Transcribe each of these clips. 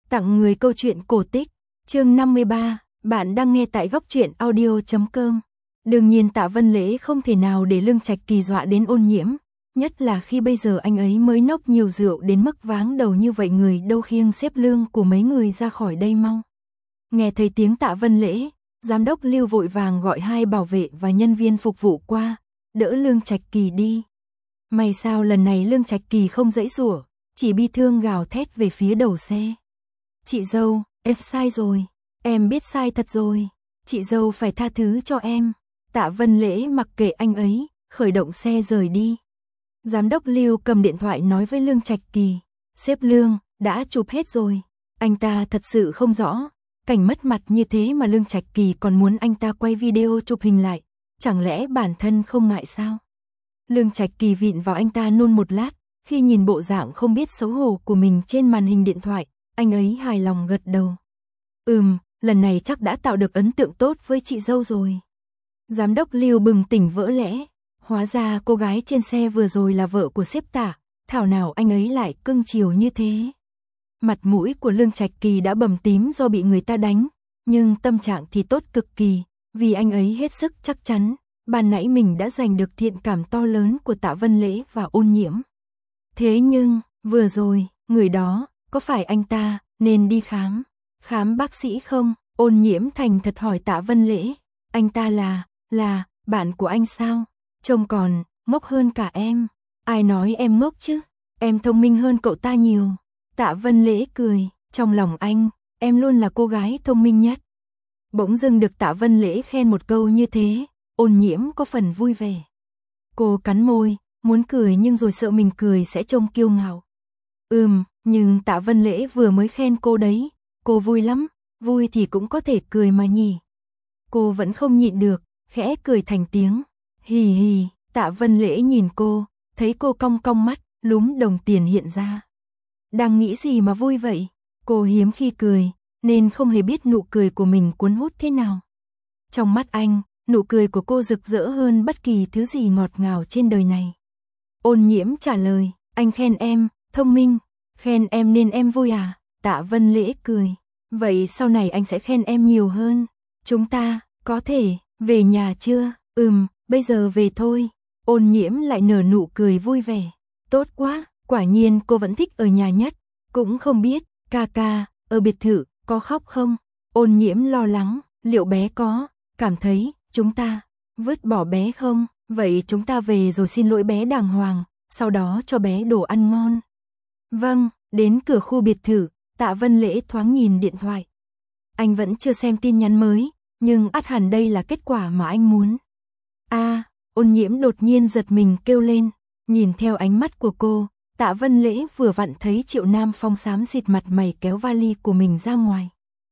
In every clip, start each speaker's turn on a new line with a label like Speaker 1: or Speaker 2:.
Speaker 1: Tặng người câu chuyện cổ tích, chương 53, bạn đang nghe tại góc truyện audio.com. Đương nhiên Tạ Vân Lễ không thể nào để Lương Trạch Kỳ dọa đến Ôn Nhiễm, nhất là khi bây giờ anh ấy mới nốc nhiều rượu đến mức váng đầu như vậy, người đâu khiêng xếp lương của mấy người ra khỏi đây mau. Nghe thấy tiếng Tạ Vân Lễ, giám đốc Lưu vội vàng gọi 2 bảo vệ và nhân viên phục vụ qua, đỡ Lương Trạch Kỳ đi. May sao lần này Lương Trạch Kỳ không giãy giụa, chỉ bi thương gào thét về phía đầu xe. Chị dâu, em sai rồi, em biết sai thật rồi, chị dâu phải tha thứ cho em. Tạ Vân Lễ mặc kệ anh ấy, khởi động xe rời đi. Giám đốc Lưu cầm điện thoại nói với Lương Trạch Kỳ, sếp Lương, đã chụp hết rồi. Anh ta thật sự không rõ, cảnh mất mặt như thế mà Lương Trạch Kỳ còn muốn anh ta quay video chụp hình lại, chẳng lẽ bản thân không ngại sao? Lương Trạch Kỳ vịn vào anh ta nôn một lát, khi nhìn bộ dạng không biết xấu hổ của mình trên màn hình điện thoại, anh ấy hài lòng gật đầu. Lần này chắc đã tạo được ấn tượng tốt với chị dâu rồi. Giám đốc Lưu bừng tỉnh vỡ lẽ, hóa ra cô gái trên xe vừa rồi là vợ của sếp Tạ, thảo nào anh ấy lại cưng chiều như thế. Mặt mũi của Lương Trạch Kỳ đã bầm tím do bị người ta đánh, nhưng tâm trạng thì tốt cực kỳ, vì anh ấy hết sức chắc chắn, ban nãy mình đã giành được thiện cảm to lớn của Tạ Vân Lễ và Ôn Nhiễm. Thế nhưng, vừa rồi, người đó, có phải anh ta nên đi khám bác sĩ không? Ôn Nhiễm thành thật hỏi Tạ Vân Lễ, anh ta là bạn của anh sao? Trông còn ngốc hơn cả em. Ai nói em ngốc chứ? Em thông minh hơn cậu ta nhiều. Tạ Vân Lễ cười, trong lòng anh, em luôn là cô gái thông minh nhất. Bỗng dưng được Tạ Vân Lễ khen một câu như thế, Ôn Nhiễm có phần vui vẻ. Cô cắn môi, muốn cười nhưng rồi sợ mình cười sẽ trông kiêu ngạo. Nhưng Tạ Vân Lễ vừa mới khen cô đấy, cô vui lắm, vui thì cũng có thể cười mà nhỉ. Cô vẫn không nhịn được, khẽ cười thành tiếng. Hì hì, Tạ Vân Lễ nhìn cô, thấy cô cong cong mắt, lúm đồng tiền hiện ra. Đang nghĩ gì mà vui vậy? Cô hiếm khi cười, nên không hề biết nụ cười của mình cuốn hút thế nào. Trong mắt anh, nụ cười của cô rực rỡ hơn bất kỳ thứ gì ngọt ngào trên đời này. Ôn Nhiễm trả lời, anh khen em, thông minh, khen em nên em vui à? Tạ Vân Lễ cười, vậy sau này anh sẽ khen em nhiều hơn. Chúng ta, có thể, về nhà chưa? Bây giờ về thôi. Ôn Nhiễm lại nở nụ cười vui vẻ. Tốt quá, quả nhiên cô vẫn thích ở nhà nhất. Cũng không biết, ca, ở biệt thự, có khóc không? Ôn Nhiễm lo lắng, liệu bé có cảm thấy chúng ta vứt bỏ bé không? Vậy chúng ta về rồi xin lỗi bé đàng hoàng, sau đó cho bé đồ ăn ngon. Vâng, đến cửa khu biệt thự, Tạ Vân Lễ thoáng nhìn điện thoại. Anh vẫn chưa xem tin nhắn mới, nhưng ắt hẳn đây là kết quả mà anh muốn. Ôn Nhiễm đột nhiên giật mình kêu lên, nhìn theo ánh mắt của cô, Tạ Vân Lễ vừa vặn thấy Triệu Nam Phong xám xịt mặt mày kéo vali của mình ra ngoài.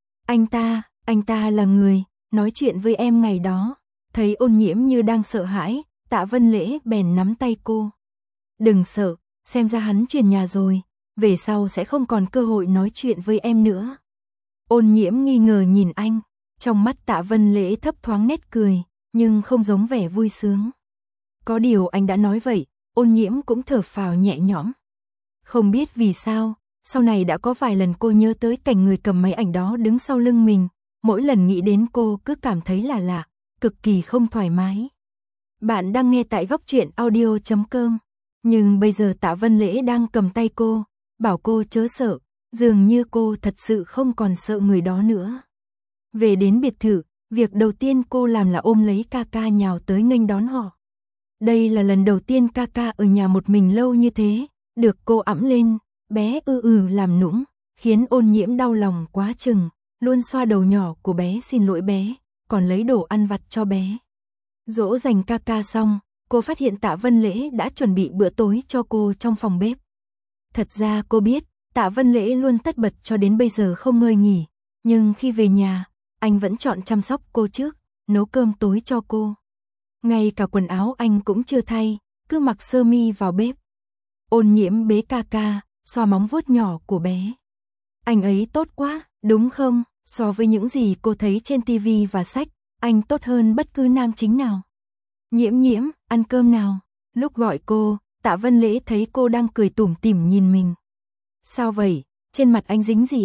Speaker 1: Anh ta là người nói chuyện với em ngày đó. Thấy Ôn Nhiễm như đang sợ hãi, Tạ Vân Lễ bèn nắm tay cô. Đừng sợ, xem ra hắn chuyển nhà rồi, về sau sẽ không còn cơ hội nói chuyện với em nữa. Ôn Nhiễm nghi ngờ nhìn anh, trong mắt Tạ Vân Lễ thấp thoáng nét cười, nhưng không giống vẻ vui sướng. Có điều anh đã nói vậy, Ôn Nhiễm cũng thở phào nhẹ nhõm. Không biết vì sao, sau này đã có vài lần cô nhớ tới cảnh người cầm máy ảnh đó đứng sau lưng mình, mỗi lần nghĩ đến cô cứ cảm thấy là lạ, cực kỳ không thoải mái. Bạn đang nghe tại góc truyện audio.com, nhưng bây giờ Tạ Vân Lễ đang cầm tay cô, bảo cô chớ sợ, dường như cô thật sự không còn sợ người đó nữa. Về đến biệt thự, việc đầu tiên cô làm là ôm lấy ca nhào tới nghênh đón họ. Đây là lần đầu tiên ca ở nhà một mình lâu như thế, được cô ẵm lên, bé làm nũng, khiến Ôn Nhiễm đau lòng quá chừng, luôn xoa đầu nhỏ của bé xin lỗi bé, còn lấy đồ ăn vặt cho bé. Dỗ dành ca xong, cô phát hiện Tạ Vân Lễ đã chuẩn bị bữa tối cho cô trong phòng bếp. Thật ra cô biết, Tạ Vân Lễ luôn tất bật cho đến bây giờ không ngơi nghỉ, nhưng khi về nhà, anh vẫn chọn chăm sóc cô trước, nấu cơm tối cho cô. Ngay cả quần áo anh cũng chưa thay, cứ mặc sơ mi vào bếp. Ôn Nhiễm bế ca, xoa móng vuốt nhỏ của bé. Anh ấy tốt quá, đúng không? So với những gì cô thấy trên TV và sách, anh tốt hơn bất cứ nam chính nào. Nhiễm, ăn cơm nào. Lúc gọi cô, Tạ Vân Lễ thấy cô đang cười tủm tỉm nhìn mình. Sao vậy? Trên mặt anh dính gì à?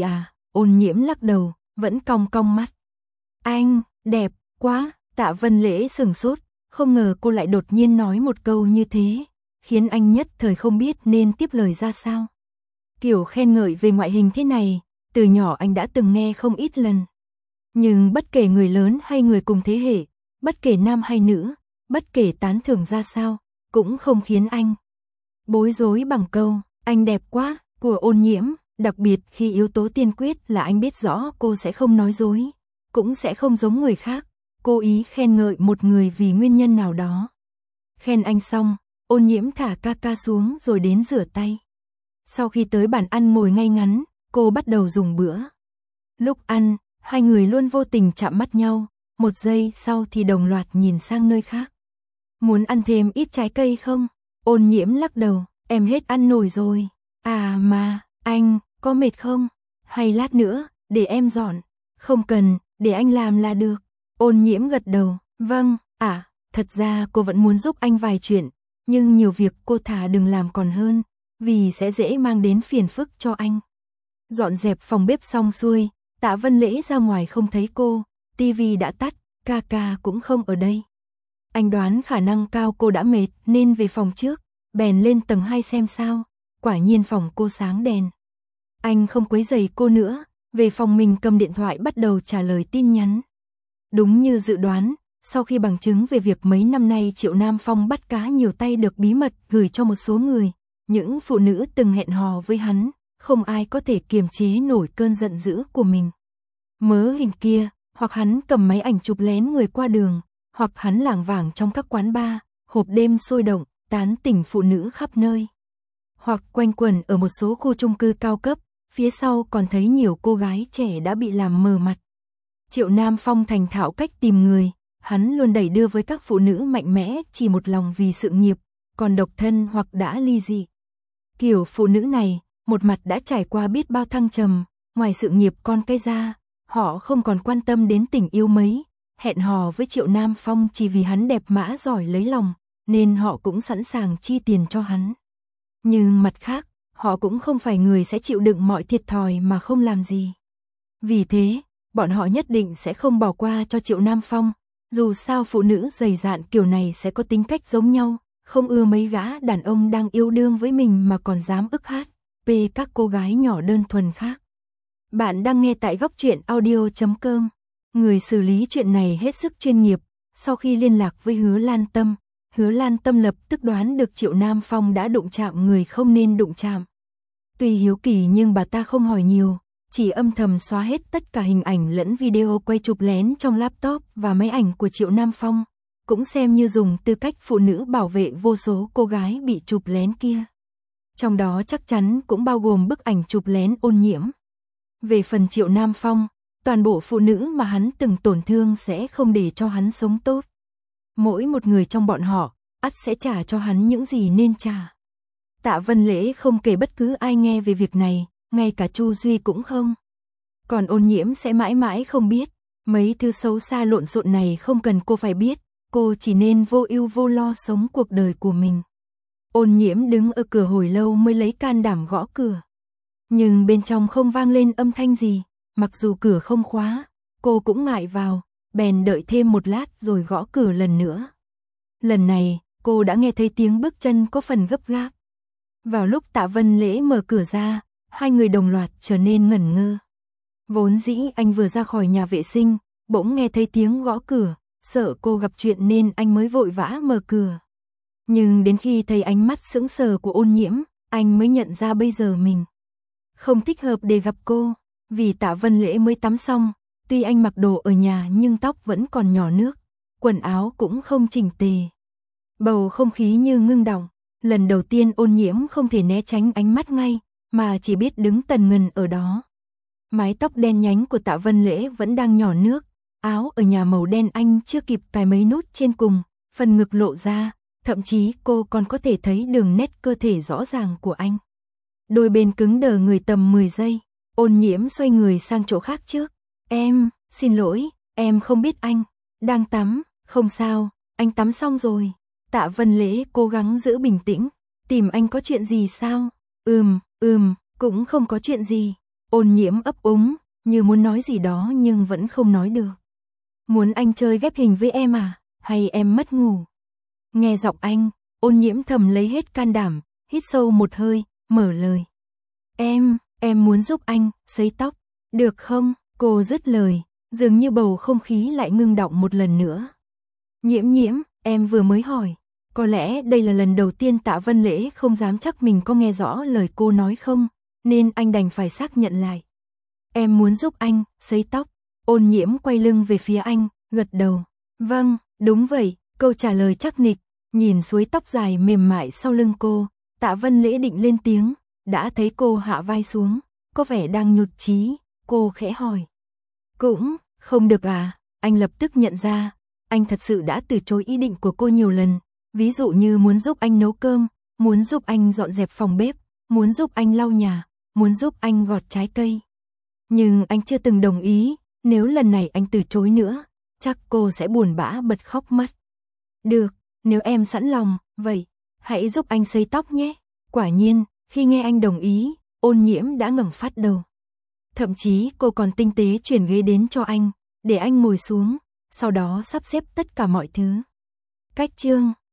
Speaker 1: Ôn Nhiễm lắc đầu, vẫn cong cong mắt. Anh, đẹp quá, Tạ Vân Lễ sửng sốt, không ngờ cô lại đột nhiên nói một câu như thế, khiến anh nhất thời không biết nên tiếp lời ra sao. Kiểu khen ngợi về ngoại hình thế này, từ nhỏ anh đã từng nghe không ít lần. Nhưng bất kể người lớn hay người cùng thế hệ, bất kể nam hay nữ, bất kể tán thưởng ra sao, cũng không khiến anh bối rối bằng câu, anh đẹp quá, của Ôn Nhiễm, đặc biệt khi yếu tố tiên quyết là anh biết rõ cô sẽ không nói dối, cũng sẽ không giống người khác, cố ý khen ngợi một người vì nguyên nhân nào đó. Khen anh xong, Ôn Nhiễm thả ca ca xuống rồi đến rửa tay. Sau khi tới bàn ăn ngồi ngay ngắn, cô bắt đầu dùng bữa. Lúc ăn, hai người luôn vô tình chạm mắt nhau, một giây sau thì đồng loạt nhìn sang nơi khác. Muốn ăn thêm ít trái cây không? Ôn Nhiễm lắc đầu, em hết ăn nổi rồi. À mà, anh, có mệt không? Hay lát nữa, để em dọn. Không cần, để anh làm là được. Ôn Nhiễm gật đầu, vâng, thật ra cô vẫn muốn giúp anh vài chuyện, nhưng nhiều việc cô thà đừng làm còn hơn, vì sẽ dễ mang đến phiền phức cho anh. Dọn dẹp phòng bếp xong xuôi, Tạ Vân Lễ ra ngoài không thấy cô, tivi đã tắt, ca ca cũng không ở đây. Anh đoán khả năng cao cô đã mệt nên về phòng trước, bèn lên tầng 2 xem sao, quả nhiên phòng cô sáng đèn. Anh không quấy rầy cô nữa, về phòng mình cầm điện thoại bắt đầu trả lời tin nhắn. Đúng như dự đoán, sau khi bằng chứng về việc mấy năm nay Triệu Nam Phong bắt cá nhiều tay được bí mật gửi cho một số người, những phụ nữ từng hẹn hò với hắn, không ai có thể kiềm chế nổi cơn giận dữ của mình. Mớ hình kia, hoặc hắn cầm máy ảnh chụp lén người qua đường, hoặc hắn lảng vảng trong các quán bar, hộp đêm sôi động, tán tỉnh phụ nữ khắp nơi. Hoặc quanh quẩn ở một số khu chung cư cao cấp, phía sau còn thấy nhiều cô gái trẻ đã bị làm mờ mặt. Triệu Nam Phong thành thạo cách tìm người, hắn luôn đẩy đưa với các phụ nữ mạnh mẽ chỉ một lòng vì sự nghiệp, còn độc thân hoặc đã ly dị. Kiểu phụ nữ này, một mặt đã trải qua biết bao thăng trầm, ngoài sự nghiệp con cái ra, họ không còn quan tâm đến tình yêu mấy, hẹn hò với Triệu Nam Phong chỉ vì hắn đẹp mã giỏi lấy lòng, nên họ cũng sẵn sàng chi tiền cho hắn. Nhưng mặt khác, họ cũng không phải người sẽ chịu đựng mọi thiệt thòi mà không làm gì. Vì thế, bọn họ nhất định sẽ không bỏ qua cho Triệu Nam Phong, dù sao phụ nữ dày dạn kiểu này sẽ có tính cách giống nhau, không ưa mấy gã đàn ông đang yêu đương với mình mà còn dám ức hát, các cô gái nhỏ đơn thuần khác. Bạn đang nghe tại Góc Truyện Audio.com. Người xử lý chuyện này hết sức chuyên nghiệp, sau khi liên lạc với Hứa Lan Tâm lập tức đoán được Triệu Nam Phong đã đụng chạm người không nên đụng chạm. Tuy hiếu kỳ nhưng bà ta không hỏi nhiều, chỉ âm thầm xóa hết tất cả hình ảnh lẫn video quay chụp lén trong laptop và máy ảnh của Triệu Nam Phong, cũng xem như dùng tư cách phụ nữ bảo vệ vô số cô gái bị chụp lén kia. Trong đó chắc chắn cũng bao gồm bức ảnh chụp lén Ôn Nhiễm. Về phần Triệu Nam Phong, toàn bộ phụ nữ mà hắn từng tổn thương sẽ không để cho hắn sống tốt. Mỗi một người trong bọn họ, ắt sẽ trả cho hắn những gì nên trả. Tạ Vân Lễ không kể bất cứ ai nghe về việc này, ngay cả Chu Duy cũng không. Còn Ôn Nhiễm sẽ mãi mãi không biết, mấy thứ xấu xa lộn xộn này không cần cô phải biết, cô chỉ nên vô ưu vô lo sống cuộc đời của mình. Ôn Nhiễm đứng ở cửa hồi lâu mới lấy can đảm gõ cửa. Nhưng bên trong không vang lên âm thanh gì, mặc dù cửa không khóa, cô cũng ngại vào, bèn đợi thêm một lát rồi gõ cửa lần nữa. Lần này, cô đã nghe thấy tiếng bước chân có phần gấp gáp. Vào lúc Tạ Vân Lễ mở cửa ra, hai người đồng loạt trở nên ngẩn ngơ. Vốn dĩ anh vừa ra khỏi nhà vệ sinh, bỗng nghe thấy tiếng gõ cửa, sợ cô gặp chuyện nên anh mới vội vã mở cửa. Nhưng đến khi thấy ánh mắt sững sờ của Ôn Nhiễm, anh mới nhận ra bây giờ mình không thích hợp để gặp cô, vì Tạ Vân Lễ mới tắm xong, tuy anh mặc đồ ở nhà nhưng tóc vẫn còn nhỏ nước, quần áo cũng không chỉnh tề. Bầu không khí như ngưng đọng, lần đầu tiên Ôn Nhiễm không thể né tránh ánh mắt ngay, mà chỉ biết đứng tần ngần ở đó. Mái tóc đen nhánh của Tạ Vân Lễ vẫn đang nhỏ nước, áo ở nhà màu đen anh chưa kịp cài mấy nút trên cùng, phần ngực lộ ra, thậm chí cô còn có thể thấy đường nét cơ thể rõ ràng của anh. Đôi bên cứng đờ người tầm 10 giây, Ôn Nhiễm xoay người sang chỗ khác trước. Em, xin lỗi, em không biết anh đang tắm, không sao, anh tắm xong rồi. Tạ Vân Lễ cố gắng giữ bình tĩnh, tìm anh có chuyện gì sao? Cũng không có chuyện gì. Ôn Nhiễm ấp úng, như muốn nói gì đó nhưng vẫn không nói được. Muốn anh chơi ghép hình với em à, hay em mất ngủ? Nghe giọng anh, Ôn Nhiễm thầm lấy hết can đảm, hít sâu một hơi, mở lời. Em muốn giúp anh, sấy tóc, được không? Cô dứt lời, dường như bầu không khí lại ngưng đọng một lần nữa. Nhiễm, em vừa mới hỏi. Có lẽ đây là lần đầu tiên Tạ Vân Lễ không dám chắc mình có nghe rõ lời cô nói không, nên anh đành phải xác nhận lại. Em muốn giúp anh, sấy tóc. Ôn Nhiễm quay lưng về phía anh, gật đầu. Vâng, đúng vậy, câu trả lời chắc nịch. Nhìn suối tóc dài mềm mại sau lưng cô, Tạ Vân Lễ định lên tiếng, đã thấy cô hạ vai xuống, có vẻ đang nhụt chí, cô khẽ hỏi. Cũng, không được à, anh lập tức nhận ra, anh thật sự đã từ chối ý định của cô nhiều lần, ví dụ như muốn giúp anh nấu cơm, muốn giúp anh dọn dẹp phòng bếp, muốn giúp anh lau nhà, muốn giúp anh gọt trái cây. Nhưng anh chưa từng đồng ý, nếu lần này anh từ chối nữa, chắc cô sẽ buồn bã bật khóc mất. Được, nếu em sẵn lòng, vậy, hãy giúp anh sấy tóc nhé. Quả nhiên, khi nghe anh đồng ý, Ôn Nhiễm đã ngẩng phát đầu. Thậm chí cô còn tinh tế chuyển ghế đến cho anh, để anh ngồi xuống, sau đó sắp xếp tất cả mọi thứ. Cách chương